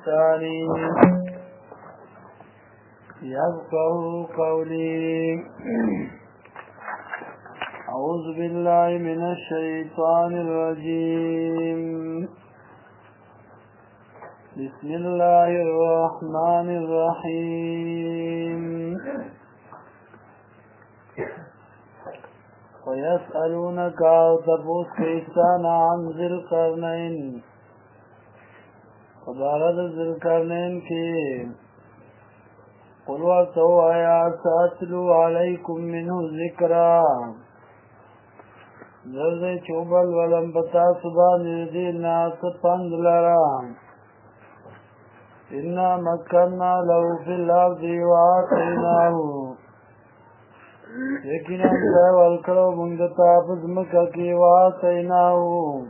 بلساني يفقهوا قولي. أعوذ بالله من الشيطان الرجيم. بسم الله الرحمن الرحيم. ويسألونك تبوس كيسان عن ذي القرنين. فبارد ذي القرنين کی قل وَتَوْ آيَاتَ أَتْلُو عَلَيْكُمْ مِنْهُ ذِكْرًا. زرد چوبل ولم بتا سبان ردینا سپند لرام. إِنَّا مَكَّنَّا لَهُ فِي الْأَرْضِ وَآتَيْنَاهُ. یقینا ځای ورکړو موږ ته په ځمکه کې وآتَيْنَاهُ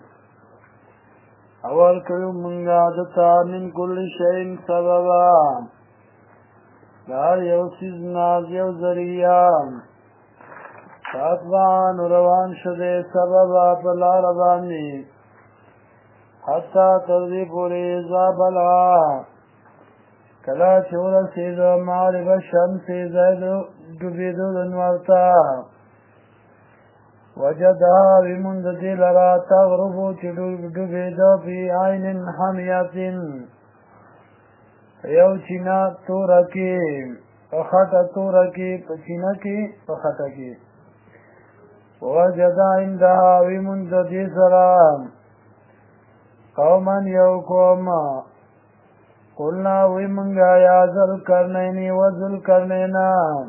او ورکړو موږ ته من كل شيء سببا دار یو چیز ناز یو ذریعہ فاتبان روان شده سببا پلار باندې حتی تردی پوری زابلا کلا چورا سیدو معرب شمس زیدو دبیدو دنورتا وجدها بمند دل را تغربو چدو دبیدو فی عین حمیتن یو چینا تورکی پخطا تورکی پچینا کی پخطا کی وجد عندها ومند دی سرام قوما یو قوم قلنا ومنگا یا ذل کرنینی و ذل کرنینا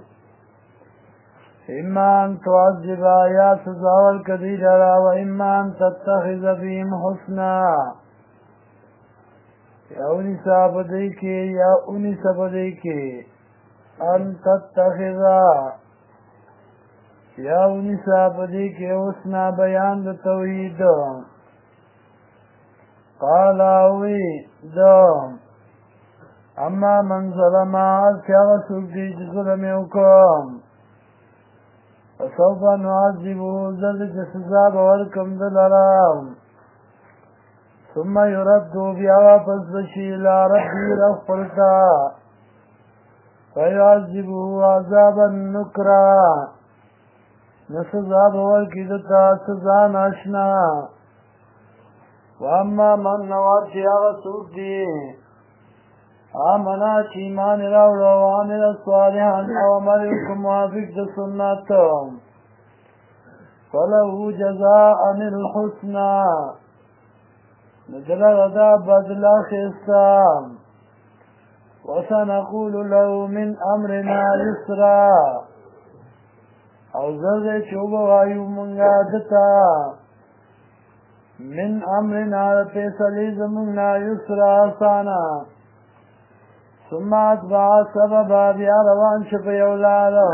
اما ان تعذبا یا سزاول کدی جرا و اما ان تتخذ بهم حسنا یا اونی سابدی کی یا اونی سابدی کی ان تتخذا یا اونی سابدی کی حسنا بیان د توحید قال اوی دم اما من ظلم سیاغ سوکی ظلم یوکم فسوف نعذبه زرد جسزا بورکم دلرام ثم يردو بیا پس بشی الى ربی رفلتا فیعذبه عذابا نکرا نسزا بورکی دتا سزا ناشنا واما من نوات سیاغ سوکی آمنا چیمان راوڑا وعمل صالحان او عملکم موافق د سنت فلہو جزاء الحسنى نزل غدا بدلا خستا وسنقول له من امرنا يسرا او زرد چوب وایو منگا دتا من امرنا پیسلی زمنا یسرا آسانا ثم اتبع سببا بیا روان شپ یولارو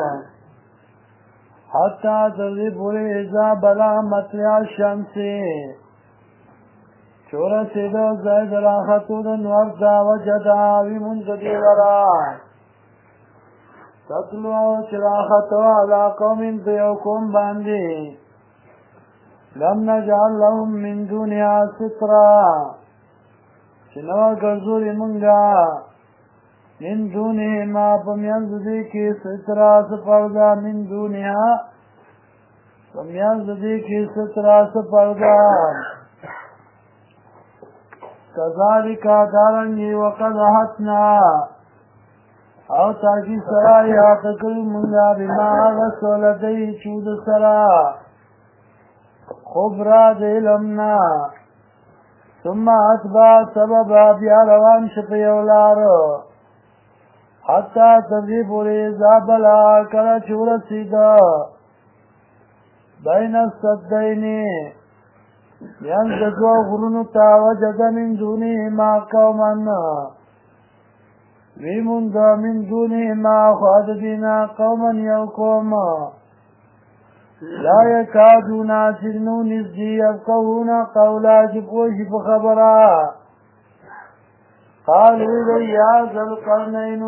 حتی تردی پوری ازا بلا مطلع الشمسی چورا سیدو زید راختو دن وردا وجدا ومنزدی ورا تطلعو چراختو علا قوم دیو قوم باندی لم نجعل لهم من دونیا سترا چنو گرزوری منگا من دونه ما پمیانز دی کی سترا سپردا من دونها پمیانز دی کی سترا سپردا کذالک دارنگی وقد حتنا او تاکی سرائی آتکل منگا بما غسول دی چود سرا خبرا دیلمنا ثم اتبا سببا بیا روان شپی اولارو حتی تبدی پوری زابلا کلا چورا سیدا بین الصدینی بیان ددو غرونو تا وجد من دونی ما قومن ویمون دا من دونی ما خواد دینا قومن یو قوم لا یکادونا سرنو نزدی افقهونا قولا جبوش بخبرا قالوا يا ذا القرنين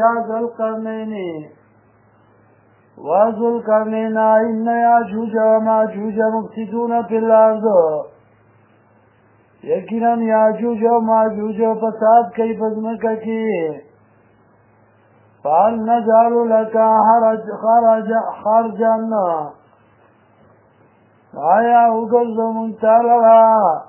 وذو القرنين إن ياجوج وماجوج مفسدون في الأرض یقینا یاجوج و ماجوج فساد کوي په ځمکه کې فهل نجعل لك خرجا آیا وګرځو مونږ تعالی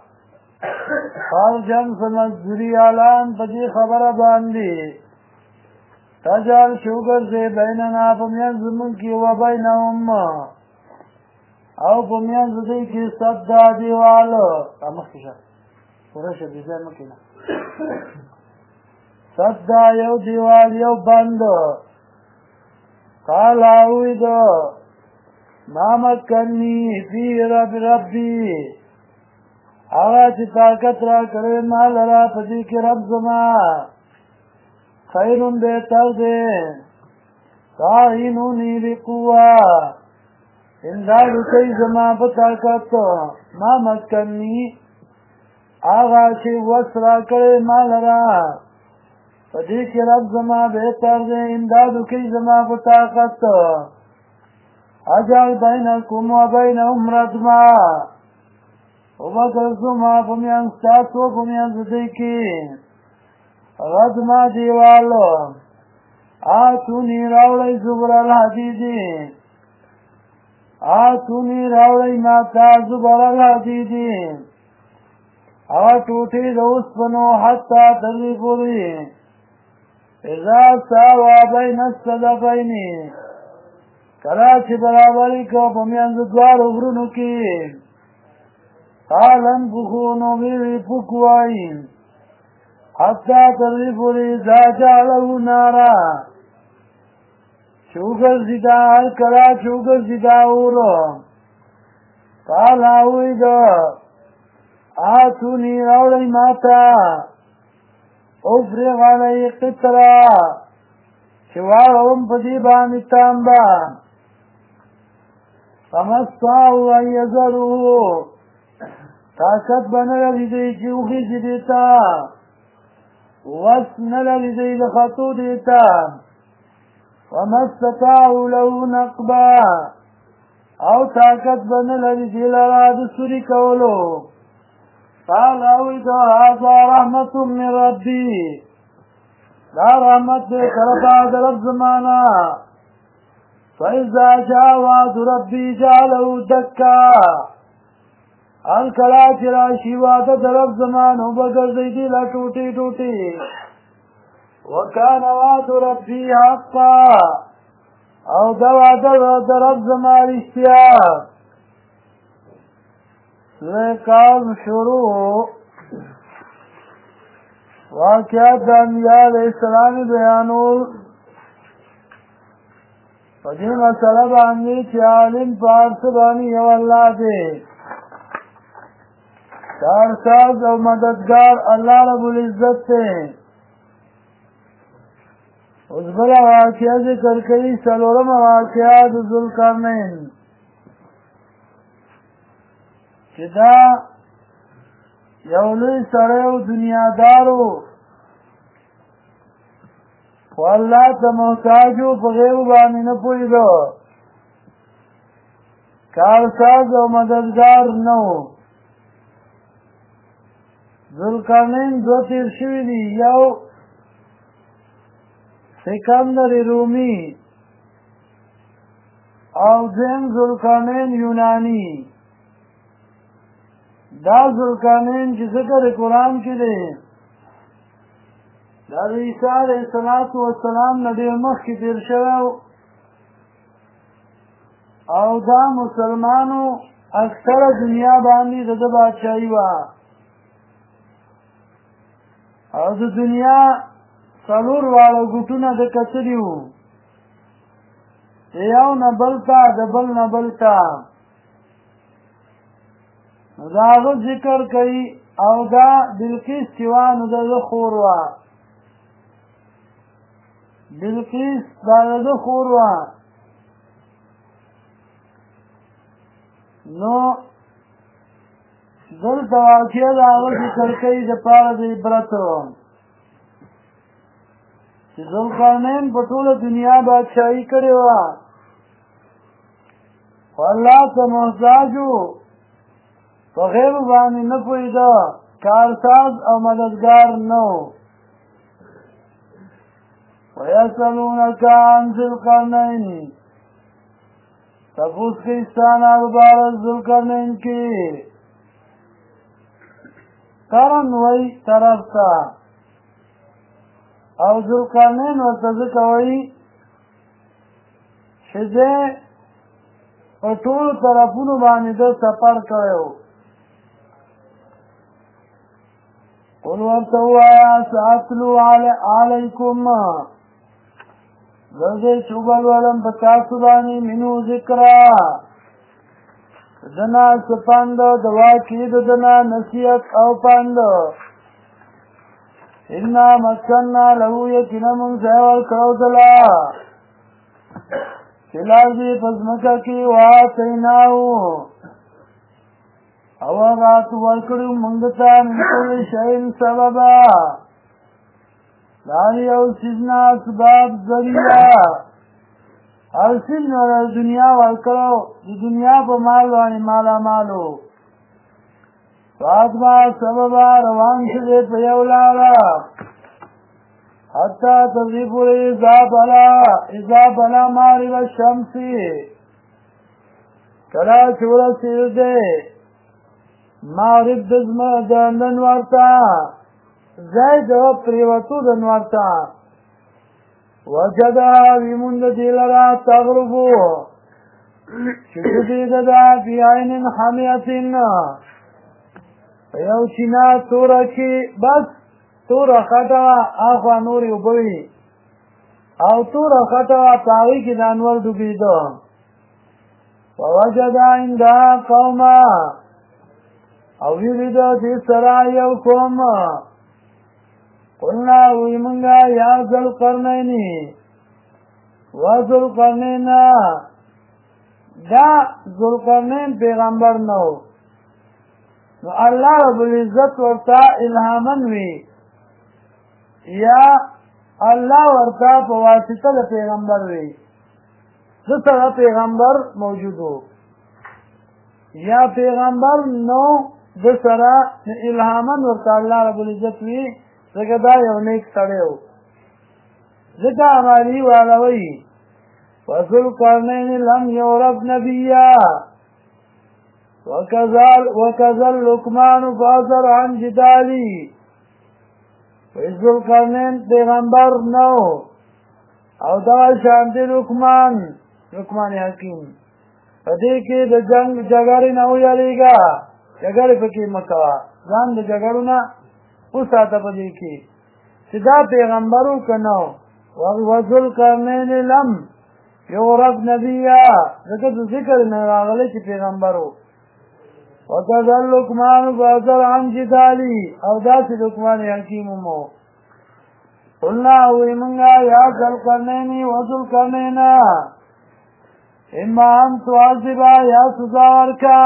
خرجا فمزدوري اعلان په دې خبره باندې تجعل شوګرځې بیننا په میانځ زمونږ کې و بینهم او په میانځ دې کې صدا دیوال مخکې شه پوره شه بېځای مه کښېنه صدا یو دیوال یو بند قال اوید ما مکنی فی ربی هغه چې طاقت را کړی ما لره په دې کې رب زما خیرون بهتر دی تعینونی بقوه امداد کوي زما په طاقت ما مکنی هغه چې وس را کړی ما لره په دې کې رب زما بهتر دی امداد کوي زما په طاقت اجعل بینکم و بینهم ردما وبګرځما په میان ستاسو په میان دې کې ردما دیوالو آتونی راوړی زبر الحدیدی آتونی راوړی ماتا زبر الحدیدی هغه ټوټې د اوسپنو حتی ترې پورې اذا ساوا بین الصدفین کله چې برابري کو په میانځ دواړو غرونو کې قال انفخوا نو ویې پوکوئ حتی ترې پورې اذا جعله نارا چې وګرځي دا هر کله چې وګرځي دا اور قال اوید آتونی راوړی ماته افرغ علی قطرا چې واړوم په دې باندې تانبه فما استطاعوا ان یذروه طاقت به نه لري دی چې وخېږي دې ته وس نه لري دی د خطو دې ته وما استطاعوا له نقبا او طاقت به نه لري دې لره د سوري کولو قال اوید هذا رحمت من ربي لا رحمت دې طرفه د رب زمانه فإذا جاء وعد ربي جعله دكا هر کله چې راشي وعده د رب زمانه وبګرځي دې لا ټوټې ټوټې وكان وعد ربي حقا او دا وعده د رب زمانه رښتیا کام شروع واقعات د انبیاء علیہ السلام بیانول په دې مسله باندې چې عالم په هر څه باندې یو الله دی کارساز او مددگار الله رب العزت دی اوس بله واقعه ذکر کوي څلورمه واقعه د ذوالقرنین چې دا یو لوی سړی او دنیادارو خو الله ته محتاج و په غیب باندې نه پوهېده کارساز او مددگار نه و ذوالقرنین دوه تېر شوي دي یو سکندر رومي او دویم ذوالقرنین یوناني دا ذوالقرنین چې ذکر قرآن کې دی دا د عیسی علیه السلام نه ډېر مخکې تېر شوی او دا مسلمانو اکثره دنیا باندې د ده بادشاهي وه او د دنیا څلور واړه ګوټونه د کتلي وو د یو نه بل ته د بل نه بل ته نو د هغه ذکر کوي او دا بلقیس چې وه نو د ده خور وه بلقیس دا د ده خور وه نو دلته واقعه د هغه ذکر کوي دپاره د عبرت چې ذوالقرنین په ټوله دنیا بادشاهي کړې وه خو الله ته محتاج و په غیب باندې نه پوهېده کارساز او مددگار نو ویسألونک عن ذی القرنین تپوس کی استانا ببارد ذی القرنین کی قرن وی طرف تا او ذی القرنین ورته وی چې دی په ټولو طرفونو باندې د سفر کړی و قل ورته ووایه ساتلو علیکم زه دې چې وبلولم په تاسو باندې منو ذکره د نه څه پند د واقعې د نه نصیحت او پند انا مکننا له یقینا موږ ځای ورکړو دله چې لارځي په ځمکه کې واتیناو او هغه ورکړو موږ ته من کل شی سببا دا یو سیزنا اسباب ذریعہ هر سیز نوره دنیا ورکړو د دنیا په مال باندې مالا مالو فاتبا سببا روان شدې په یو لاره حتی تضریب اذا بلا مغرب الشمس کلا چې ورسېدې مغرب د ننوار ته ځای د پریوتو د نوار ته وجدها ویموند دې لره تغربو چې ډوبېده ده فی عین حمیة په یو چینه توره کې بس توره خټه وه اخوا نورې اوبه وي او توره خټه وه په هغې کې د انور ډوبېده ووجد عندها قوما او ولیده دې سره یو قوم قلنا وی منگا یا ذوالقرنینی و ذوالقرنین دا ذوالقرنین پیغمبر نو اللہ رب العزت ورطا الہامن وی یا اللہ ورطا پواسطہ دا پیغمبر وی دسرا پیغمبر موجودو یا پیغمبر نو دسرا الہامن ورطا اللہ رب العزت وی ځکه دا یو نیک سړی و ځکه عملي والا وایي وذوالقرنین لم یعرف نبیا وکذا لقمان فاصر عن جدالی ذوالقرنین پیغمبر نو او دغه شانتې لقمان حکیم په دې کې د جنګ جګړې نه ویریږه جګړې پکې مه کوه ځان د جګړو نه وساته په دې کې چې دا پیغمبرو که نه وذوالقرنین لم یعرف نبیا ځکه د ذکر نه راغلی چې پیغمبرو وکذا لقمان فاصر عن جدالی او داسې لقمان حکیم مو قلنا وی منگا یا ذوالقرنین وذوالقرنین اما ان تعذبا یا سزا ورکا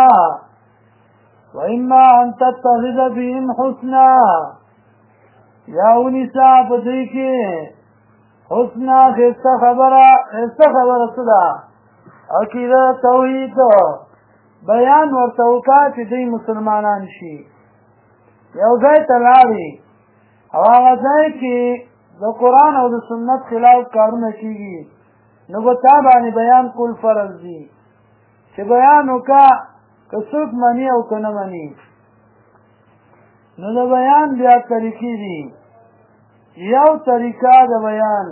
وإما أن تتخذ بهم حسنا یا ونسا پدیکی حسنا خیستا خبر صدا عقیده توحید بیان ورتوکا چې دی مسلمانان شي یو ځای ته لاړې او هغه ځای کې د قرآن او د سنت خلاف کارونه کېږي نو به تا باندې بیان کول فرض دي چې بیان وکړه که څوک مني او که نه مني نو د بیان بیا طریقې دي یو طریقه د بیان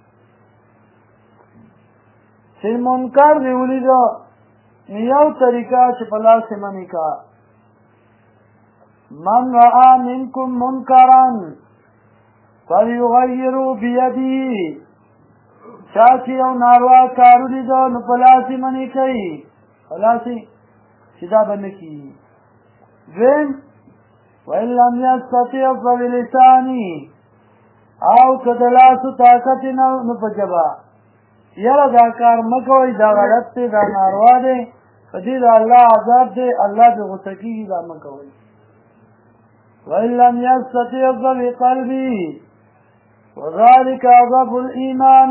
چې منکر دی ولیدو یو طریقه چې په لاس یې منې کا من رأى منکم منکرا فلیغیرو بیدی چا چې یو ناروا کار ولیدو نو په لاس یې منې کوي په لاس یې چې دا به نه کېږي دویم وإن لم يستطع فبلسانه او که د لاسو طاقت نه نو په ژبه یاره دا کار مه کوئ دا غلط دی دا ناروا دی په دې د الله عذاب دی الله دې غصه کېږي دا مه کوئ وإن لم يستطع فبقلبه وذلك أضعف الإيمان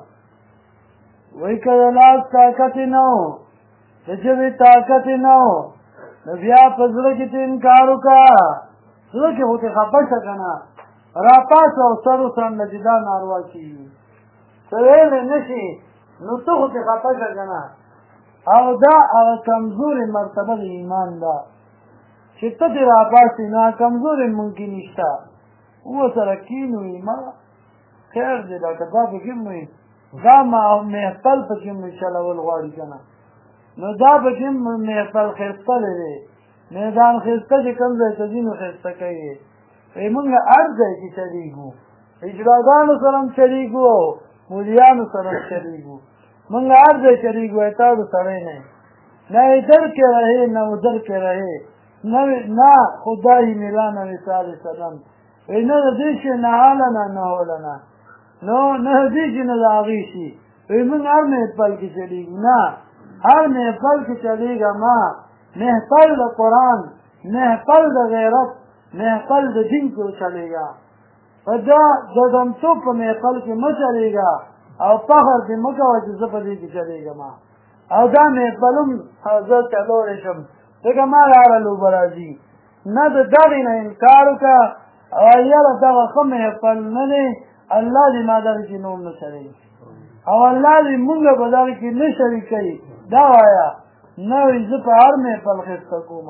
وی که د لاس طاقت نه د ژبې طاقت نه نو بیا په زړه کې ته انکار وکړه زړه کې خو دې خفه شه که نه راپاڅه او سر وڅنډه چې دا ناروا کېږي څه ویلی نه شي نو ته خو دې خفه شه که نه او دا هغه کمزورې مرتبه د ایمان ده چې ته دې راپاڅې نو هغه کمزورې ممکن نشته ورسره کېنو ما خیر دی ډاکټر دا پکې هم وي دا محفل پکې هم چلول غواړي که نه نو دا پکې هم محفل ښایسته دی میدان ښایسته چې کوم ځای ته ځي نو ښایسته کوي وایي مونږ هر ځای کې چلیږو اجراګانو سره هم چلیږو او مولیانو سره هم چلیږو مونږ هر ځای چلیږو اعتاړو سړی نه نہ ادھر کے رہے نہ ادھر کے رہے نہ خدا ہی ملا نہ وصال صدم نہ دې شي نه حالنا نه هولنا نو نه دې چې نه د هغې شي مونږ هر محفل کې چلیږو نه هر محفل کې چلیږه ما محفل د قرآن محفل د غیرت محفل د دین کې چلیږه په دا ګډمتوب په محفل کې مه چلیږه او فخر دې مه کوه چې زه په دې کې چلیږم او دا محفل هم زه چلولی شم ځکه ما لاره لوبه راځي نه د دغې نه انکار وکړه او یاره دغه ښه محفل نه دی الله دې ما دغې کې نور نه چلی او الله دې مونږ په دغې کې نه شریکوي دا وایه نه وایي زه په هر محفل ښایسته کوم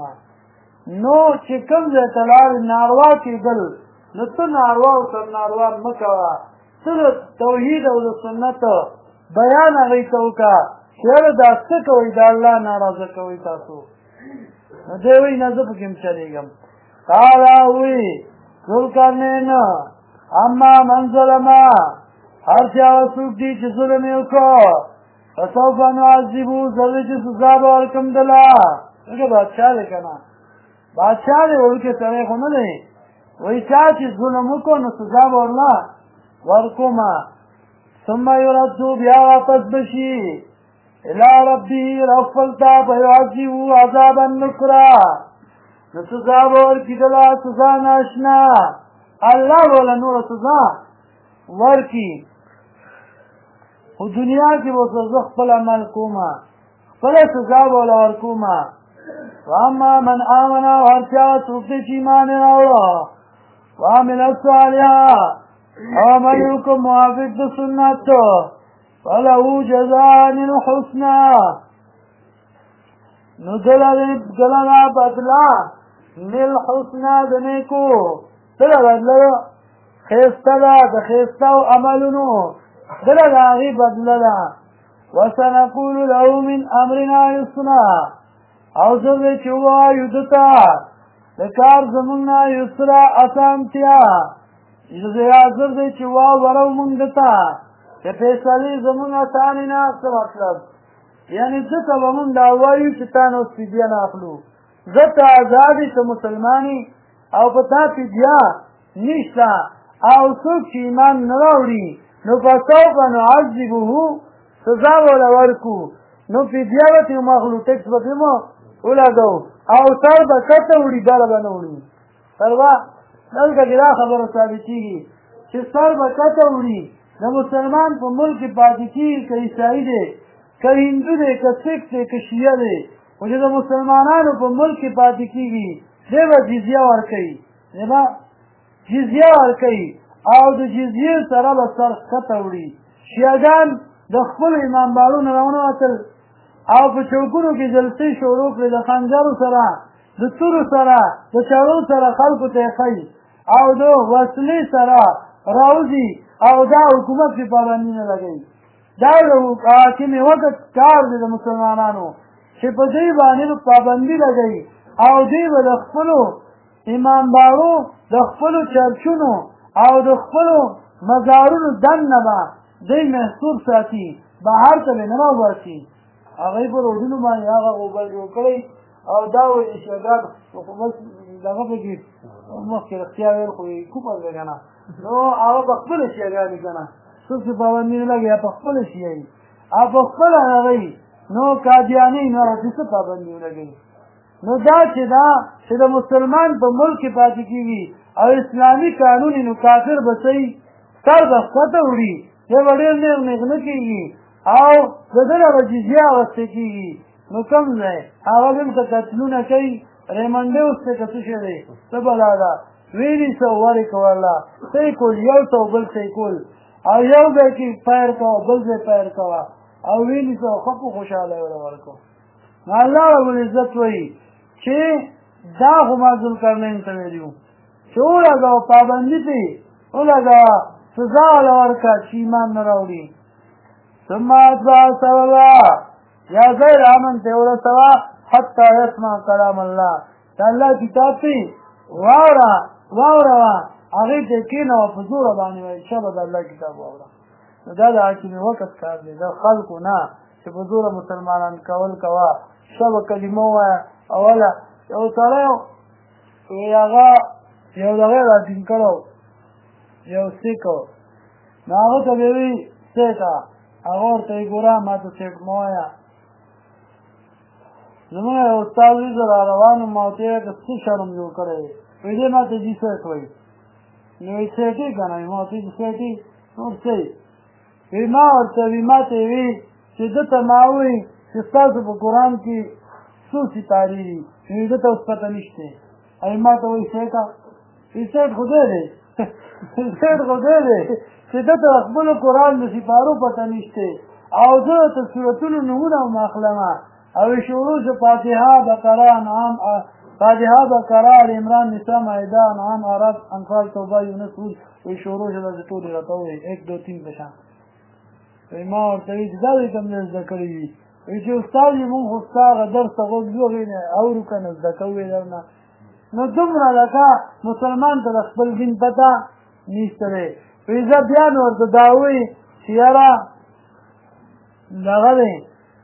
نو چې کوم ځای ته لاړې ناروا کېدل نو ته ناروا او سر ناروا مه کوه ته د توحید او د سنت بیان هغوی ته وکړه چې یاره دا څه کوئ دا الله ناراضه کوئ تاسو نو دی وایي نه زه پکې هم چلېږم قاله وایي ذوالقرنین اما من ظلمه هر چې هغه څوک دی چې ظلم یې وکړو فسوف نعذبو زه چې سزا به ورکړم دله دغه بادشاه دی که نه بادشاه دی وړوکی سړی خو نه دی وایي چا چې ظلم وکړو نو سزا به ورله ورکومه ثم یردو بیا واپس بشي الی ربه رفل ته فیعذبو عذابا نکرا نو سزا به ورکړي دله سزا ناشنا الله به له نوره سزا ورکړي خو دنیا کې به زه خپل عمل کوم خپله سزا به له ورکوم واما من آمن او هر چا څوک دی چې ایمان یې راوړه وعمل صالحا او عمل یې وکړو موافق د سنت فله جزاء الحسنى نو دله بدله للحسنى د نیکو دله بدله ښایسته ده د ښایستهو عملونو دله د هغې بدله ده وسنقول له من امرنا یسرا او زه به چې ووایو ده ته د کار زمونږ نه یسرا اسانتیا زر دی چې واورو مونږ ده ته چې فیصلې زمونږ اسانې نه څه مطلب یعنې ده ته به مونږ دا وایو چې تا نه اوس فدیه نه اخلو زه ته ازاد یې ته مسلمان او په تا فدیه نشته او څوک چې ایمان نه راوړي نو فسوف نعذبه سزا به له ورکو نو فدیه به ترې ماخلو ټکس به ترې مو ولګو او سر به کته وړي ډله به نه وړي سر به دلته کې دا خبره ثابتېږي چې سر به کته وړي د مسلمان په ملک کې پاتې کېږي که عیسایي دی که هندو دی که سیک دی که شیعه دی خو چې د مسلمانانو په ملک کې پاتې کېږي دی به جزیه ورکوي دی به جزیه ورکوي او د جزیې سره به سر کته وړي شیعهګان د خپلو امامبارونو راونوتل او په چوکونو کې جلسې شروع کړې د خنجرو سره د تورو سره د چاړو سره خلکو ته یې ښیي او د وسلې سره راوځي او دا حکومت پرې پابندي نه لګوي دا د حاکم وقت کار دی د مسلمانانو چې په دوی باندې پابندي لګوي او دوی به د خپلو امامبارو د خپلو چرچونو او د خپلو مزارونو دننه به دوی محصور ساتي بهر ته به نه راوباسي هغوی په روډونو باندې هغه غوبل جوړ کړی او دا وایي شیعهګان حکومت دغه پکې مخکې رښتیا ویل خو یې کفر دی که نه نو هغه په خپله شیعهګان دي که نه څوک چې پابندي نه لګوي په خپله شیعه وي او په خپله هغوی نو قادیاني نو هغه څه پابندي ولګوي نو دا چې د مسلمان په ملک کې پاتې کېږي او اسلامي قانون نو کافر به صحیح سر به ښکته وړي دی به ډېر نېغ نېغ نه کېږي او د ده نه به جزیه اخیستې کېږي نو کوم ځای هغه دلته قتلونه کوي ریمنډې اوس ته که څه شی دی څه بلا ده ویلي سو ورې کوله صحیح کول یو سو بل صحیح کول او یو ځای کې پیر کوه بل ځای پیر کوه او ویلي سو ښه په خوشحالی ورته ورکړو نو الله رب العزت وایي چې دا خو ما ذوالقرنین ته ویلي وو چې ولګوه پابندي پرې ولګوه سزا وله ورکړه چې ایمان نه راوړي ثم اتبع سببا یا غیر امن ته ورسوه حتی یسمع کلام الله د الله کتاب پرې واوره هغې ته کښېنوه په زوره باندې وایي شبه د الله کتاب واوره نو دا د حاکم وقت کار دی د خلکو نه چې په زوره مسلمانان کول کوه شبه کلمه ووایه اوله یو سړی هغه یو دغه را ټینګ کړی یو سیک نو هغه ته به وي سیکه هغه ورته یې ګوره ما ته سیک مه وایه زمونږ یو استاد وي زه را روان وم ما ورته یې ویل څه شرم جوړ کړی دی وایي دې ما ته جي سیک وایي نو وایي سیکې که نه ما ورته وایي سیکې نور څه وایي ما ورته وي ما ته یې وي چې ده ته ما وایي چې ستاسو په قرآن کې څو سپارې دي نو ده ته اوس پته نشته او ما ته وایي سیکه وایي سیک خو دی دی سیک خو دی دی چې ده ته خپلو قرآن د سپارو پته نشته او زه د سورتونو نومونه هم اخلمه او شروع فاتحه بقره انعام فاتحه بقره ال عمران نساء مائده انعام اعراف انفال توبه یونس هود وی شروع د ټولې راته وایي 1 2 3 په شان وایي ما ورته وایي چې دا دې کوم نه زده کړي وي وایي چې استاد یې مونږ خو ستا هغه درس ته غوږ یوغې نه اورو که نه زده کوو یې درنه نو دومره لکه مسلمان ته د خپل دین پته نشته دی وایي زه بیا مې ورته دا وایي چې یاره دغه دی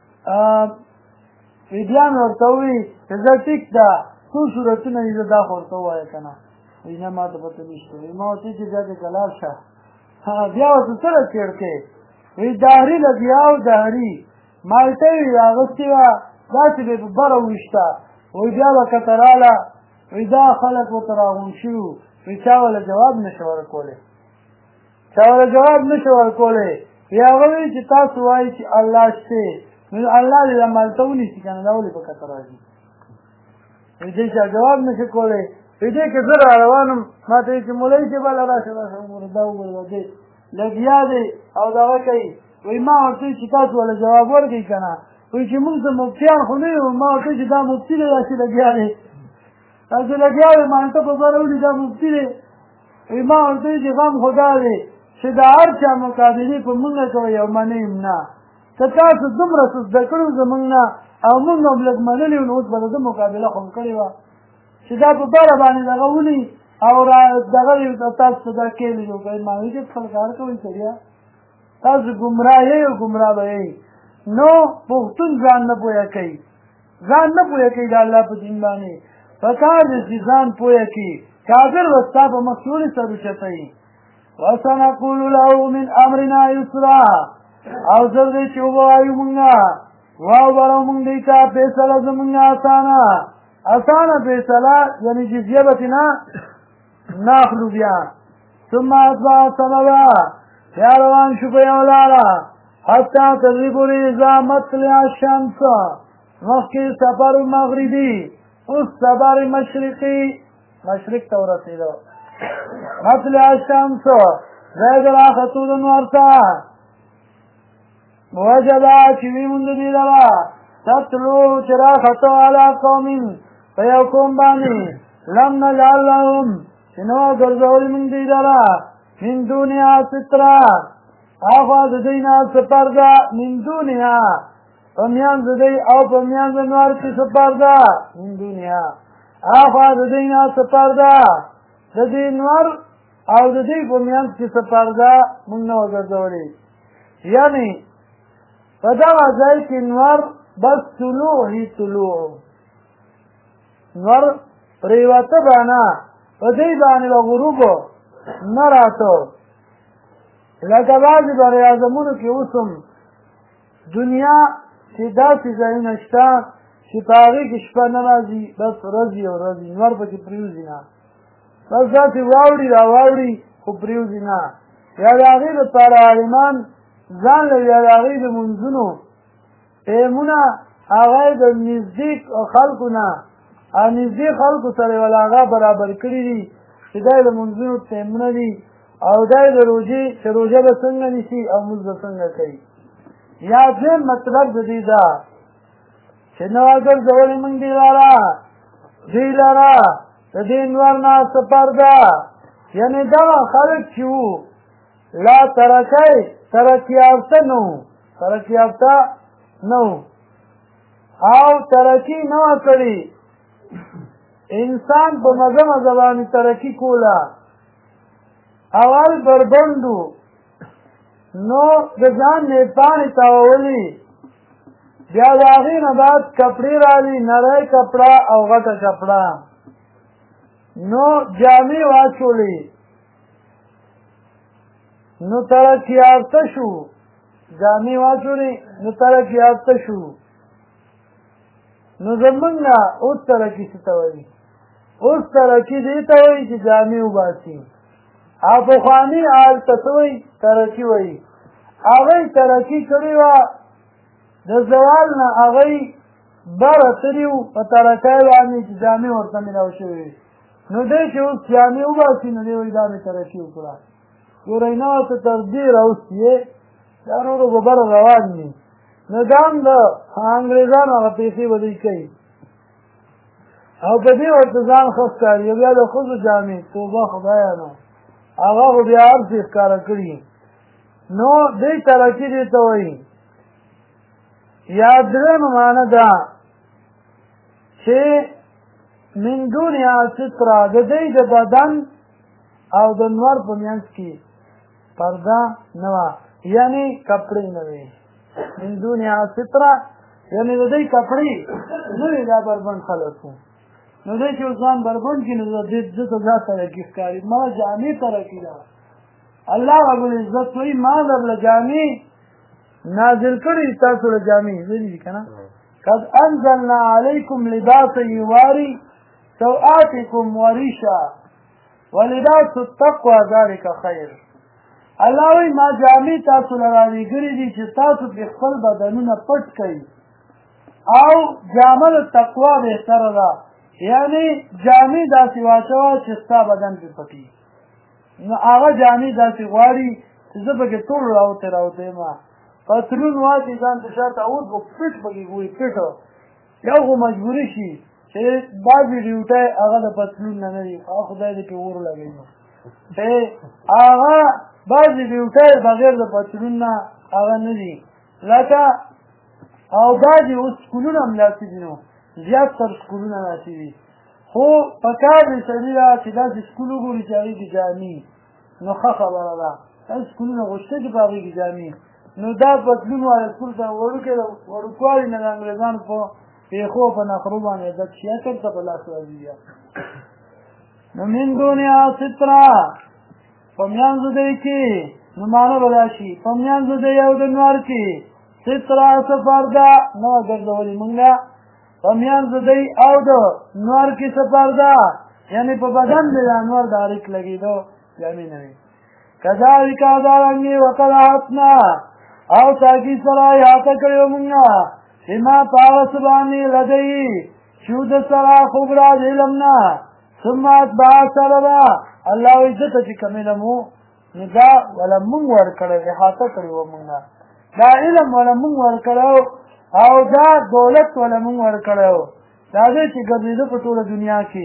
وی بیا مې ورته ووایي چې زه ټیک ده څو صورتونه دي زه دا خو ورته ووایه که نه وایي نه ما ته پته نشته وایي ما ورته چې بیا دې که لاړ شه بیا ورته سره چېړ کې وایي دهري لګیا او دهري مالټه یې راغستې وه داسې به یې په بره وویشته وایي بیا به کته راله وایي دا خلک ورته راغونډ شوي وو وایي چا وله جواب نه شو ورکولی چا وله جواب نه شو ورکولی وایي هغه وایي چې تاسو وایي چې الله شته نو الله دې دا مالته ونیسي که نه دا ولې په کته راځي وایي دې چا جواب نه شي کولی وایي دې که زه را روان یم ما ته وایي چې مولوي صاحب هله راشه وګوره دا وګوره دې لګیا دی او دغه کوي وایي ما ورته وایي چې تاسو وله جواب ورکړئ که نه وایي چې موږ ته مفتیان خو نه یو ما ورته وایي چې دا مفتي دی داسې لګیا دی داسې لګیا دی مالته په بره وړي دا مفتي دی وایي ما ورته وایي چې غم خو دا دی چې د هر چا مقابلې په مونږ کوئ او منئ یم نه که تاسو دومره څه زده کړي زموږ نه او مونږ هم لږ منلي وو نو اوس به د ده مقابله خو م کړې وه چې دا په بره باندې دغه ولي او دغه تاسو ته دا کېلې جوړ کړئ ما وایي چې خپل کار کوئ سړیا تاسو ګمراه یې او ګمراه به یې نو پښتون ځان نه پوهه کوي ځان نه پوهه کوي د الله په دین باندې پکار دی چې ځان پوهه کړي کافر به ستا په مخ کې ولې سر اوچتوي وسنقول له من امرنا یسرا او زر دی چې ووایو مونږه واوبرو مونږ دی ته فیصله زمونږ اسانه فیصله یعنې جزیه به ترې نه اخلو بیا ثم اتبع سببا بیا روان شو په یوه لاره حتی تر دې پورې اذا مطلع الشمس مخکې سفر مغربي اوس سفر مشرقي مشرق ته ورسېدو مطلع الشمس ځای د راختو د نور ته وجدا چې ویموند دې لره تتلو چې راختو علی قوم په یو قوم باندې لم نجعل لهم چې نو ګرځولي موږ دې لره من دونها سترا هغه د دوی نه څه پرده من دونها په میانځ د دوی او په میانځ نور کې څه پرده من دونها هغه د دوی نه څه پرده د دې نور او د دوی په میانځ کې څه پرده موږ نه وګرځولي یعنې په دغه ځای کې نور بس طلوع هي طلوع نور پرېوته به نه په دې باندې به غروب نه راته لکه بعضې بر اعظمونو کې اوس هم دنیا چې داسې ځایونه شته چې په هغې کې شپه نه راځي بس ورځي او ورځي نور پکې پرېوځي نه بس داسې واوړي را واوړي خو پرېوځي نه یا د هغې دپاره عالمان ځان له یا د هغې د منځونو ټیمونه هغه د نږدې خلکو نه او نږدې خلکو سره یې ول هغه برابر کړي دي چې دی د منځونو ټایمونه دي او دی د روژې چې روژه به څنګه نیسي او لمونځ به څنګه کوي. یا دویم مطلب د دې دا چې نو ګرځولې موږ دوی لره د دې نور نه څه پرده، یعنې دغه خلک چې وو لا ترقي یافته نه او ترقي نه وه کړې. انسان په مزه مزه باندې ترقي کوله. اول بربنډو نو د ځان نه پاڼې تاوولي، بیا د هغې نه بعد کپړې راغلي، نری کپړه او غټه کپړه، نو جامې واچولې، نو ترقي یافته شو. جامې واچولې نو ترقي یافته شو. نو زمونږ نه اوس ترقي څه ته وایي؟ اوس ترقي دې ته وایي چې جامې وباسي. او پخواني حال ته څه وایي؟ ترقي وایي. هغوی ترقي کړې وه، د زوال نه هغوی بره تلي وو په ترقۍ باندې چې جامې ورته میلاو شوې وي. نو دی چې اوس جامې وباسي نو دی وایي دا مې ترقي وکړه. ګورئ نه ورته تر دې راوستي یې دا نورو به بره روان دي. نو دا هم د انګرېزانو هغه پیسې به دوی کوي او په دې ورته ځان ښه ښکاري. بیا د ښځو جامې توبه خدایه نو هغه خو بیا هر څه ښکاره کړي. نو دی ترقي دې ته وایي. یا درېیمه معنه ده چې من دونیا ستره، د دی د بدن او د نور په منځ کې پرده نه وه، یعنې کپړې نه وې. من دونیا ستره یعنې د دی کپړې نه وې، دا بربنډ خلک وو. نو دی چې اوس ځان بربنډ کړي نو ده ته دا ترقي ښکاري. ما جامې ترقي ده. الله رب العزت وایي ما درله جامې نازل کړي تاسو له جامې ویلي که نه؟ قد انزلنا علیکم لباسا یواري سوآتکم وریشا ولباس التقوى ذلک خیر. الله وایي ما جامې تاسو له رالیږلي دي چې تاسو پرې خپل بدنونه پټ کړئ او جامه د تقوا بهتره ده، یعنې جامې داسې واچوه چې ستا بدن پرې پټي. نو هغه جامې داسې غواړي چې زه پکې ټول راوتی یم. پتلون واچي ځان ته شاته اوس به پټ پکې ګوري پټ. یو خو مجبوري شي چې بعضې ډیوټۍ هغه د پتلون نه نه وي، هغه خدای دې پرې اور لګوي چې هغه بعضې ډیوټۍ بغیر د پتلون نه هغه نه دي. لکه او بعضې اوس سکولونه هم داسې دي، نو زیات تر سکولونه داسې دي. خو په کار دې سړي ده چې داسې سکول وګوري چې هغې کې جامې، نو ښه خبره ده. داسې سکولونه غوښته چې په هغې کې جامې، نو دا پتلون والا سکول ته وړوکی د وړوکوالي نه د انګرېزانو په پېښو په نخرو باندې عزت شي، اصل ته په لاس راځي. بیا نو من دونیا ستره په میانځ دی کې، نو معنی به دا شي په میانځ دی او د نور کې ستره څه پرده نه وه ګرځولې موږ نه، په میانځ دی او د نور کې څه پرده، یعنې په بدن د انور د اړیک لګېدو جامې نه وي. کذالک دارنګې وقد احطنا او تاکید سره احاطه کړې وه موږ بما په هغه څه باندې لدی چې د سره خوږ را د علم نه ثم اتبع سببا. الله وایي ده ته چې کوم علم و نو دا وله موږ ورکړی، احاطه کړې وه موږ دا علم وله موږ ورکړی او دا دولت وله موږ ورکړی دا دی چې ګرځېده په ټوله دنیا کې.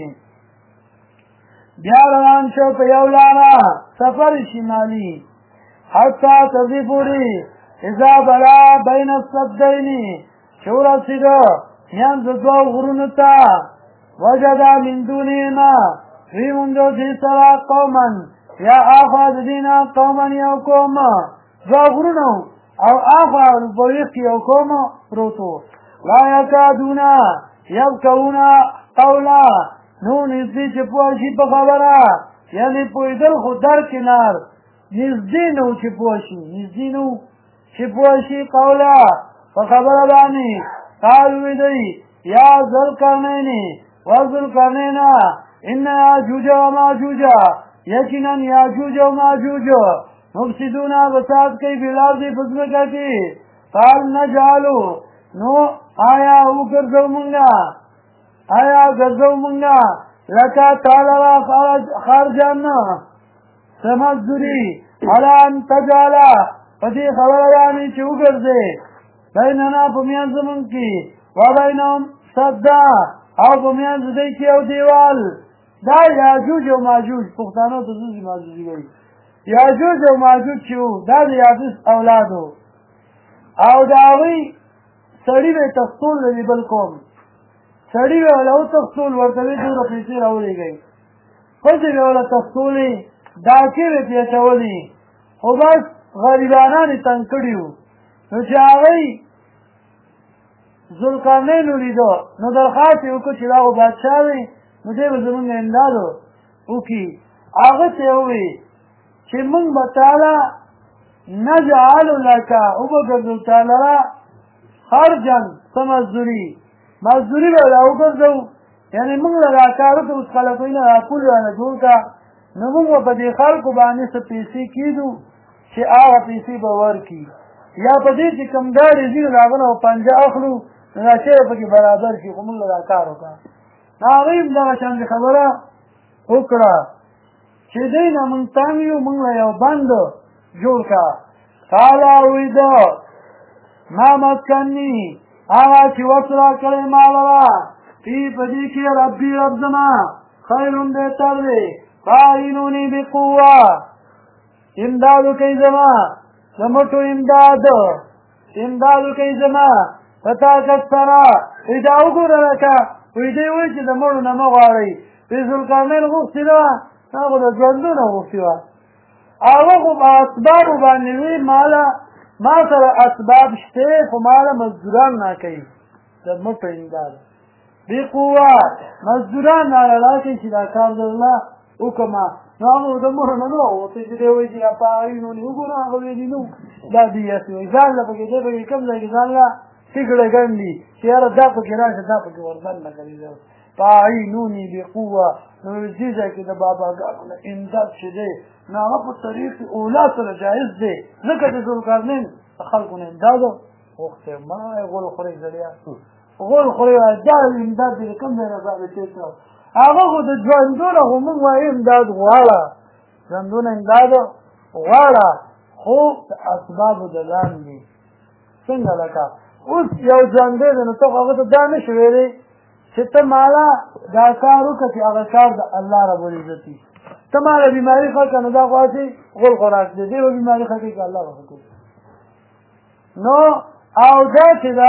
بیا روان شو په یو لاره سفر شمالي حتی تر دې پورې اذا بلا بین السدین چې ورسېده میانځ دوو غرونو ته وجد من دونهما وی موندو دې سره قوما یا اخوا د دې نه قوما یو قوم دوه غرونه او اخوا په ویښ کې یو قوم پروت و لا یکادون یفقهون قولا نو نږدې چې پوه شي په خبره، یعنې پوهېدل خو درکنار نږدې نه و چې پوه شي، نږدې نه و چې پوه شي قوله په خبره باندې. قالو وی دی یا ذوالقرنین و ذوالقرنین ان یاجوج و ماجوج یقینا یاجوج و ماجوج مفسدون فساد کوي فی الارض په ځمکه کې. قال نجعلو نو آیا وګرځو مونږه لکه تعالی را خرجن سمزدوری علا ان تجالا په دې خبره باندې چې وګرځې بیننا په میان زمون کې و بینهم صدا او په میان دوی کې یو دیوال دا یاجوج او ماجوج پښتانه ته زوجي ماجوجي وایي یاجوج او ماجوج چې وو دا د یافس اولادو او د هغوی سړي به تختول لري بل قوم سړي به وله وتښتول ورته وې دومره پیسې راولېږئ ښځې به وله تښتولې ډاکې به پرې اچولې خو بس غریبانان یې تنګ کړي وو نو چې هغوی ذوالقرنین ولیده نو درخواست یې وکړو چې دا خو بادشاه دی نو دی به زمونږ امداد وکړي هغه ته یې وویل چې موږ به تعالی نجعل لکه وبګرځو تعالی را خرجا څه مزدوري به له وګرځو یعنې موږ له دا کار وکړو اوس خلکوی نه راپول رانه جوړ کړه نو موږ به په دې خلکو باندې څه پیسې کېږو چې هغه پیسې به ورکړي یا په دې چې کوم ګاډې ځي نو د هغه نه به پنجه اخلو نو دا شی به پکې برابر شي خو موږ له دا کار وکړه نو هغوی هم دغه شانې خبره وکړه چې دی نه موږ تنګ یو موږ له یو بند جوړ کړه قاله وی ده ما مسکني هغه چې وس راکړی ما لره فی په دې کې ربي رب زما خیر بهتر دی فاعینوني بقوه امداد وکړئ زما د مټو امداد وکړئ زما په طاقت سره وایي دا وګوره لکه وایي دی وایي چې د مړو نه مه غواړئ وایي ذوالقرنین غوښتې ده هغه د ژوندونه غوښتې وه هغه خو په اسبابو باندې وی ما سره اسباب شته خو ماله مزدوران نه کوي د مټو امداد بقوه مزدوران راله راکړئ چې دا کار درله وکړمه نو هغه د مړو نه نه وغوښتې چې دی وایي چې په عینونې وګوره هغه ویلي نو دا دې یاسې وایي ځان له پکې دی پکې کوم ځای کې ځان له ټیکړه ګڼلي چې یاره دا پکې راشه دا پکې وربند نه کوي فاعینوني بقوه نو دې ځای کې د باباګانو نه امداد چې دی نو هغه په طریق اولا سره جایز دی ځکه د ذوالقرنین د خلکو نه امداد غوښتی ما غول خورئ زړیا غول خورئ دا امداد دی کوم ځای نه ثابتې کړه هغه خو د ژوندونه خو موږ وایو امداد غواړه ژوندونه امداد غواړه خو د اسبابو د لاندې څنګه لکه اوس یو ژوندی دی نو ته خو هغه ته دا نه شې ویلی چې ته ماله دا کار وکړه چې هغه کار د الله ربالعزت وي ته ماله بیماري ښه کړه نو دا خو هسې غول خوراک دی دی به بیماري ښه کوي که الله به ښه کوي نو او دا چې ده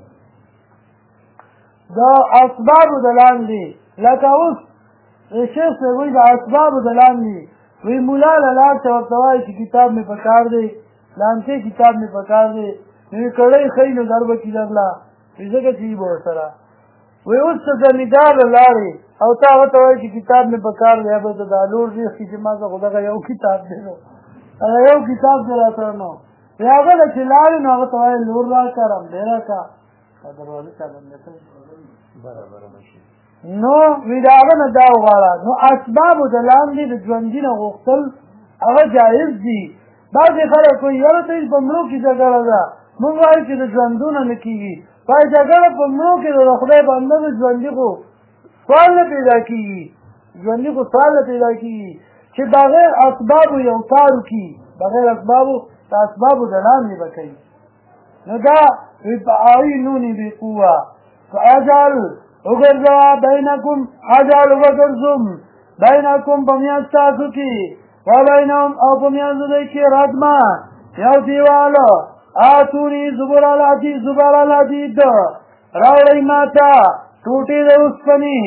د اسبابو د لاندې لکه اوس شیخ صاحب وایي د اسبابو د لاندې وایي ملا له لار ته ورته وایي چې کتاب مې په کار دی لانکې کتاب مې په کار دی نو یې کړی ښیي نو در به کي درله وایي ځکه چې یي به ورسره وایي اوس ته زمیندار له لاړې او ته هغه ته وایي چې کتاب مې په کار دی یا به ته دا لور ریخ کړي چې ما ته خو دغه یو کتاب دی نو هغه یو کتاب دی راته نو وایي هغه نه چې لاړې نو هغه ته وایي لور راکړه رمبې راکړه دروازه چا بندې کړې برابره نشي نو وی د هغه نه دا وغواړه نو اسبابو د لاندې د ژوندي نه غوښتل هغه جایز دي بعضې خلک وایي یاره ته په مړو کې جګړه ده موږ وایو چې د ژوندونه نه کېږي وایي جګړه په مړو کې د خدای بنده د ژوندي خو سوال نه پیدا کېږي ژوندي خو سوال نه پیدا کېږي چې بغیر اسبابو یو کار وکړي بغیر اسبابو د اسبابو د لاندې به کوي نو دا وی فاعینوني بقوه فاجعل وګرځوه بینکم اجعل وګرځم بینکم په میانځ تاسو کې و بینهم او په میانځ دوی کې ردمه یو دیواله آتوني زبر الحدید راوړئ ما ته ټوټې د اوسپنې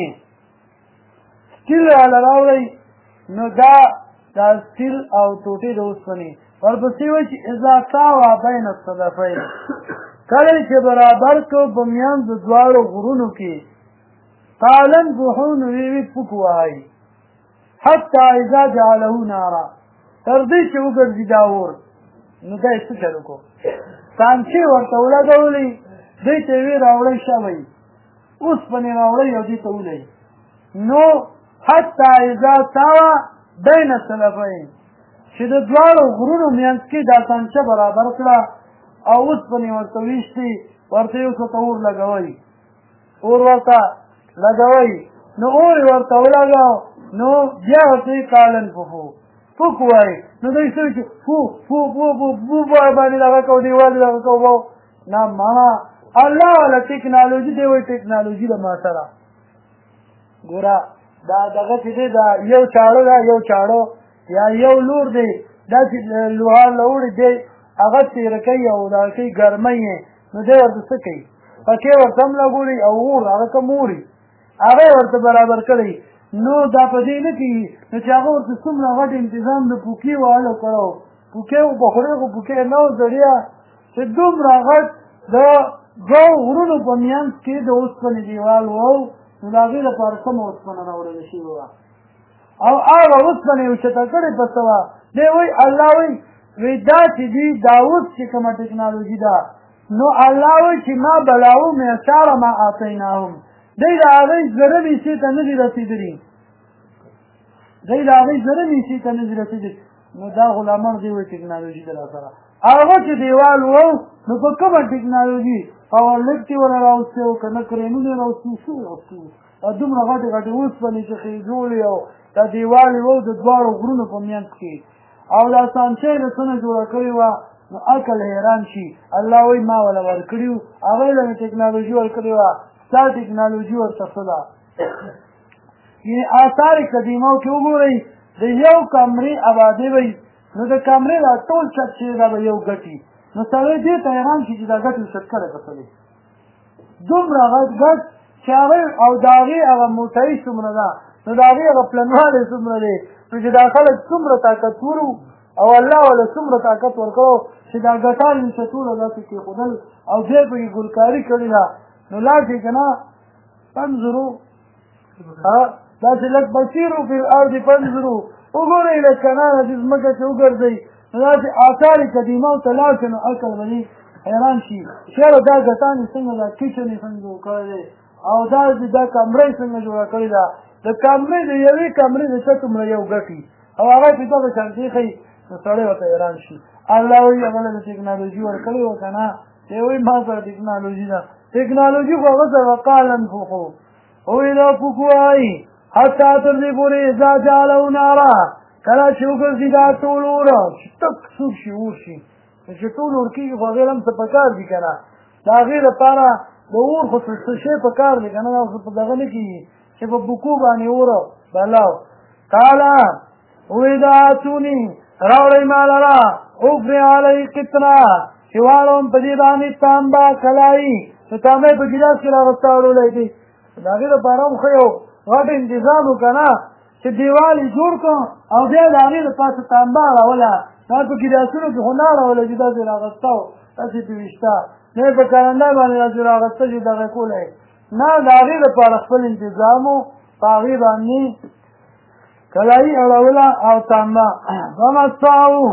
سټیل راله راوړئ نو دا سټیل او ټوټې د اوسپنې ورپسې وایي چې اذا ساوه بین الصدفین کله چې برابر کړو په میانځ د دواړو غرونو کې قالن بحون ویوی پک وهاي حتی اذا جعله نارا تر دې چې وګرځي دا اور نو دا یې څه چل وکړو سانچې ورته ولګولې دوی ته یې راوړی شوی اوسپنې راوړی او دې ته ولئ نو حتی اذا ساوه بین الصدفین چې د دواړو غرونو منځ کې دا سانچه برابر کړه او اوسپنې ورته ویشتې ورته یو څه ته اور لګوئ اور ورته لګوئ نو اور ورته ولګاو نو بیا ورته کالن فوفو فوک وایي نو دوی سوي چې فو فو فو فو فو باندې دغه کو دیوال دغه کو نه ماما الله والا ټیکنالوژي دی وایي ټیکنالوژي د ما سره ګوره دا دغه چې دی دا یو چاړه ده یو چاړه یا یو لور دی داسې لوهار لوړې دی هغه تېره کوي او دغه کوي ګرمۍ یې نو دی ورته څه کوي پکې ورته هم لګولي او اور هغه کم اوري هغه یې ورته برابر کړی نو دا په دې نه کېږي نو چې هغه ورته څومره غټ انتظام د پوکې والو کړو پوکې به خورې خو پوکې نه و زړیا چې دومره غټ د دوو غرونو په میانځ کې د اوسپنې دیوال و نو د هغې لپاره سمه اوسپنه راوړله شوې وه او هغه اوسپنه یې اوچته کړې په څه وه دی وایي الله وایي دا چې دي دا اوس چې کومه ټکنالوژي ده نو الله وایي چې ما بلاوم یساره ما آتیناهم دی د هغې زره میسې ته نه دي رسېدلي دی د هغې زره میسې ته نه دي رسېدلي نو دا غلامان دی وایي ټکنالوژي ده را سره هغه چې دیوال و نو په کومه ټکنالوژي پاور لفټ یې ونه راوستې او که نه کرینونه یې راوستي څه یې راوستي او دومره غټې غټې اوسپنې چې خېجولې او دا دیوال یې و د دواړو غرونو په منځ کې او دا سانچۍ یې څه نه جوړه کړې وه نو عقل حیران شي الله وایي ما وله ورکړي وو هغوی له مې ټکنالوژي ورکړې وه ستا ټکنالوژي ورته څه ده یعنې آثار قدیمو کې وګورئ د یو کمرې آبادي وئ نو د کمرې دا ټول چت چې دا به یو ګټي نو سړی دې ته حیران شي چې دا ګټ یې چت کړی کتلی دومره غټ ګټ چې هغې او د هغې هغه موټري څومره ده نو د هغې هغه پلنوالی څومره دی نو چې دا خلک څومره طاقتور وو او الله وله څومره طاقت ورکړو چې دا ګټان یې چتونه داسې کېښودل او بیا یې پکې ګلکاري کړې ده نو لاړ شي که نه پنځرو داسې لږ بصیرو فی الارض پنځرو وګورئ لږ کنانه چې ځمکه چې وګرځئ نو داسې آثار قدیمو ته لاړ شي نو عقل به دې حیران شي چېرې دا ګټان یې څنګه دا کچن یې څنګه جوړ کړی دی او دا کمره یې څنګه جوړه کړې ده د کمرې د یوې کمرې د چت عمره یو ګټي او هغه یې په دغه شانتې ښایي نو سړی ورته حیران شي الله وایي هغه له ټکنالوژي ورکړې وه که نه دی وایي ما سره ټکنالوژي ده ټکنالوژي خو هغه سره وقال انفخو وایي دا فوکو وایي حتی تر دې پورې اذا جعلو نارا کله چې وګرځي دا ټول اور چې تک سور شي اور شي چې ټول اور کېږي خو هغې هم څه پکار دي که نه د هغې لپاره د اور خو څه شی پکار دی که نه دا په دغه نه کېږي چې په بوکو باندې اور بلاو قاله وایي دا اتوني راوړئ ما لره افرغ علیه قطره چې واړوم په دې باندې تانبه کلایي نو تانبه یې په ګیلاس کې راغسته اړولی دی د هغې لپاره هم ښه یو غټ انتظام وکړه نه چې دیوال یې جوړ کړو او بیا د هغې د پاسه تانبه اړوله دا په ګیلاسونو کې خو نه اړوله چې داسې راغسته و داسې پې ویشته نه یې په کارندای باندې داسې راغسته چې دغه کولی نه د هغې لپاره خپل انتظام و په هغې باندې کلایي اړوله او تانبه ومستطاعو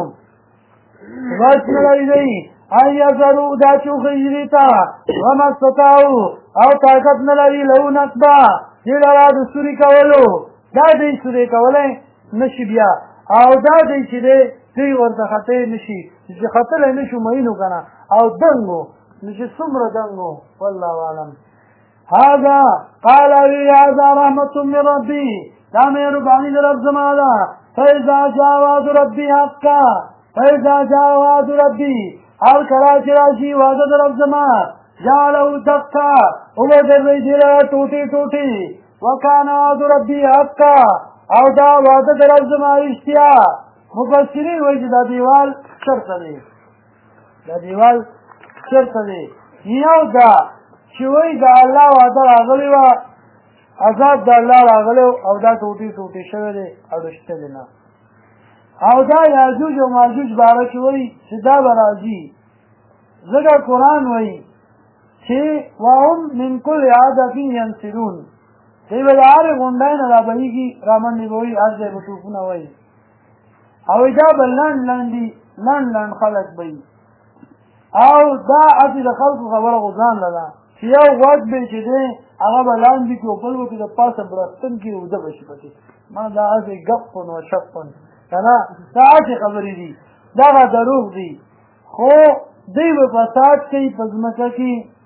وس نه لري دی ان یظهرو دا چې وښیي دې ته ومستطاعو او طاقت نه لري له نقبه دې لره د سوري کولو دا دی سوري کولی نه شي بیا او دا دی چې دی دوی ورته خطی نه شي چې ختلی نه شو مینو که نه او دنګ و نو چې څومره دنګ و والله اعلم هذا قال وی هذا رحمة من ربي دا مهرباني د رب زما ده فاذا جاء وعد ربي حقا فاذا جاء وعد ربي هر کله چې راشي وعده د رب زما جعله دقا وبګرځي دې لره ټوټې ټوټې وکان وعد ربي حقا او دا وعده د رب زما رښتیا مفسرین وایي چې دا دیوال چېرته دی دا دیوال چېرته دی یو دا چې وایي د الله وعده راغلې وه عذاب د الله راغلی او دا ټوټې ټوټې شوی دی او رښتلې نه او دا یاجوج او ماجوج باره کې وایي چې دا به راځي ځکه قرآن وایي چې وهم من کل عادة ینسلون دوی به د هرې غونډۍ نه رابهېږي رامنډې به وایي هر ځای به توپونه وایي او دا به لنډ لنډي لنډ لنډ خلک به وي او دا هسې د خلکو خبره خو ځانله ده چې یو غوږ به چې دی هغه به لاندې کړي او بل به د پاسه برستن کړي اوده به شي پکې ما دا هسې ګپن و شپن که نه دا هسې خبرې دي دغه دروغ دي خو دوی به فساد کوي په ځمکه کې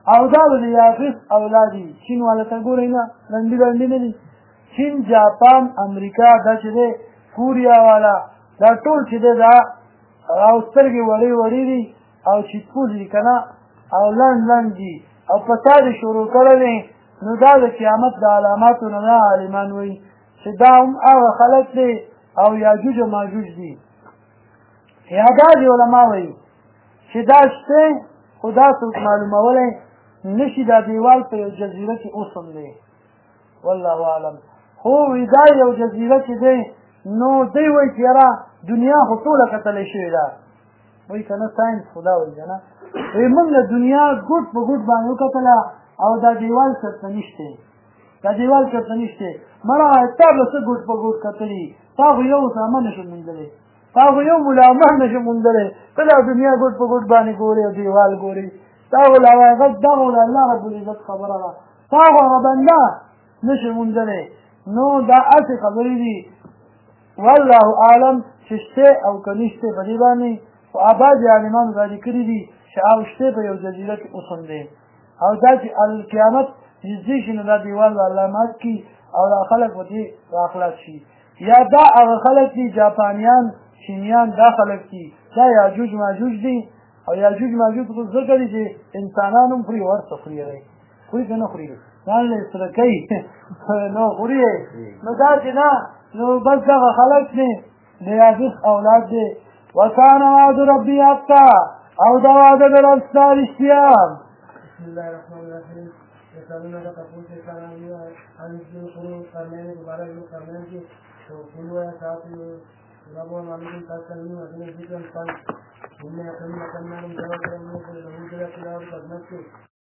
او دا د یاغس اولاد دي چین والا ته ګورئ نه لنډي لنډي نه دي چین جاپان امریکا دا چې دی کوریا والا دا ټول چې دی دا او سترګې وړې وړې دي او چې پوز دي که نه او لنډ لنډ دي او فساد یې شروع کړی دی نو دا د قیامت د علاماتو نه دا عالمان وایي چې دا هم هغه خلک دی او یاجوج و ماجوج دي یا دا دي علما وایي چې دا شته خو دا څوک معلومولی نشي دا دیوال په یو جزیره کې اوس هم دی والله اعلم خو دا یو جزیره چې دی نو دی وایي چې یاره دنیا خو ټوله کتلی شوې ده وایي که نه ساینس خو دا وایي که نه وایي موږ د دنیا ګوټ په ګوټ باندې وکتله او دا دیوال چېرته نشته دا دیوال چېرته نشته مړه تا به څه ګوټ په ګوټ کتلي تا خو یو سامان نشو موندلی تا خو یو ملامه نشو موندلی ته دا دنیا ګوټ په ګوټ باندې ګورې او دیوال ګورې تا خو لا حقیقت دغه د الله رب العزت خبره ده تا خو هغه بنده نشو موندلی نو دا هسې خبرې دي والله اعلم چې شته او که نشته په دې باندې خو بعضې عالمانو دا لیکلي دي چې او شته په یو جزیره کې اوس هم دی او دا چې القیامت نږدې شي نو دا دیوال به الله مات کړي او دا خلک به دې راخلاص شي یا دا هغه خلک دي جاپانیان چینیان دا خلک دي دا یاجوج ماجوج دي او یاجوج ماجوج خو ځکه دي چې انسانان هم خوري ورته خوري دی خوري که نه خوري ځان له سره کوي نو خوري نو دا چې نه نو بس دغه خلک دي د یاجوج اولاد دي وکان وعد ربي حقا او دا وعده د رب ستا رښتیا بسم الله الرحمن الرحیم يسألونك تقول في كلام عن ابن قلوب قرنين مبارك ابن قرنين کی تو قلوب یا ساتھ رب و معلوم تاکلنی وزن ذکر فان انہیں اقلیم لکننا من جواب رمو کو لہو جلت اللہ قدمت کی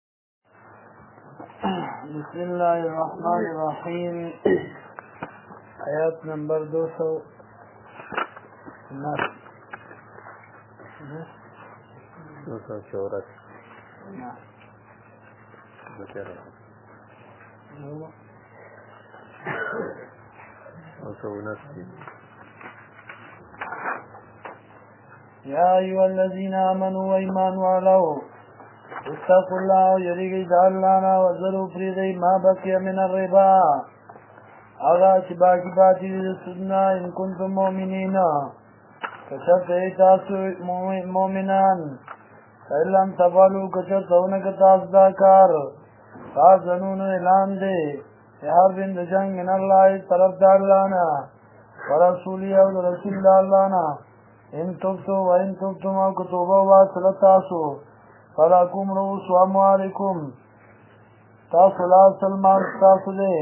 بسم الله الرحمن الرحیم آیات نمبر 200 284 يا أيها الذين آمنوا وإيمانوا علوا اتقوا الله ويريقوا جعلنا وذروا فريدي ما بقي من الربا أغا شباكي باتي للسدنا إن كنتم مؤمنين كشرط إيتاسو مؤمنان فإن لم تفعلوا كشرط هونك تاسداكار فازنون اعلان دے حرب جنگ من اللہ طرف دارلانا ورسولی او رسول اللہنا ان تبتو و ان تبتم او کتوبا واصلتاسو فلاکم روس و اموالکم تاسو لا سلمان تاسو دے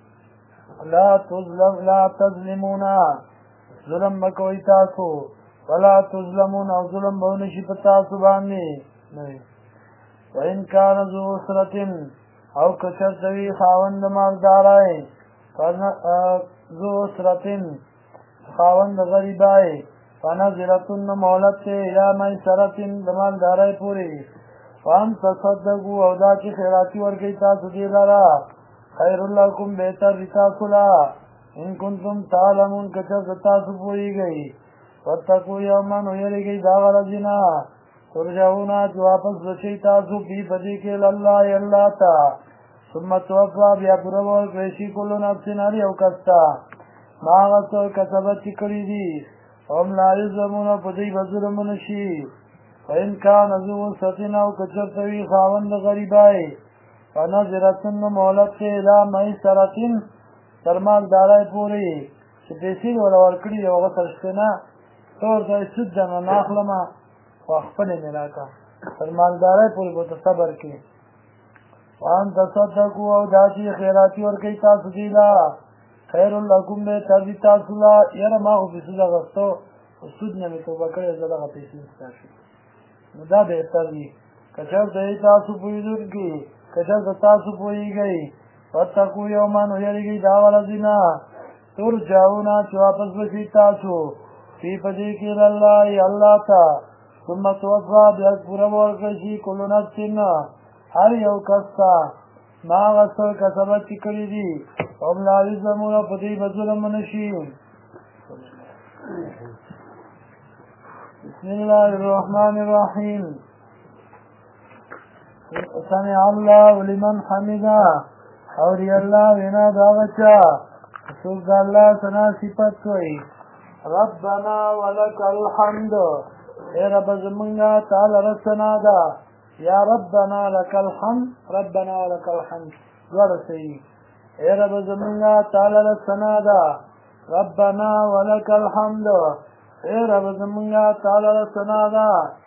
لا تظلمونا ظلم مکوئی تاسو ولا تظلمون او ظلم بونشی پتاسو باندی وان کان ذو اسرة او کشر دوی خاوند مالدارای ذو اسرتن خاوند غریبای فنظرتن مولت سے الى میسرتن مالدارای پوری فان تصدقوا او دا چی خیراتی ورکی تاسو دی لرا خیر لکم بہتر تاسو لا ان کنتم تعلمون کشر تاسو پوری گئی واتقوا یوما ویری گئی داغر جنا ترجعونا جو واپس بچی تاسو بی بدی کے اللہ اللہ تا ثم توفا بیا پرور کریشی کلو نفس ناری او کستا ما غصو کسبت چکری دی ام لا یظلمون پدی بظلم نشی فإن کان ذو ستن او کچرتوی خاوند غریبائی فنظرتن مولت سے الى میسرتن ترمال دارائی پوری چه پیسی دولا ورکڑی او غصرشتنا طور دای سود جمع ناخلما واخفل ملاکا فرمالدارای پوری بوتا صبر کی وان تصدقو او داتی خیراتی ورکی تاسو دیلا خیر لکم بے تردی تاسو لا یرا ما خو پیسو دا غستو سود نمی توبه کری زدغا پیسی نستاشو ندا بہتر دی کچر دی تاسو پویدون کی کچر تاسو پوئی گئی واتقو یومن ویری گئی داوالا دینا ترجعونا چو واپس بشی تاسو فی پدی کی اللہ اللہ تا ثم توفا بیاد پورا ورکشی کلو نفسن هر یو کستا ما غصر کسبت چکلی دی ام لا یظلمون پدی بظلم نشی بسم الله الرحمن الرحیم سمع الله لمن حمدا اوری اللہ وینا داغچا سوک دا اللہ سنا صفت کوئی ربنا ولک الحمد اے رب زمانگا تعالی رسنا دا یا ربنا لک الحمد ربنا ولک الحمد دوار صحیح اے رب زمانگا تعالی رسنا دا ربنا ولک الحمد اے رب زمانگا تعالی رسنا دا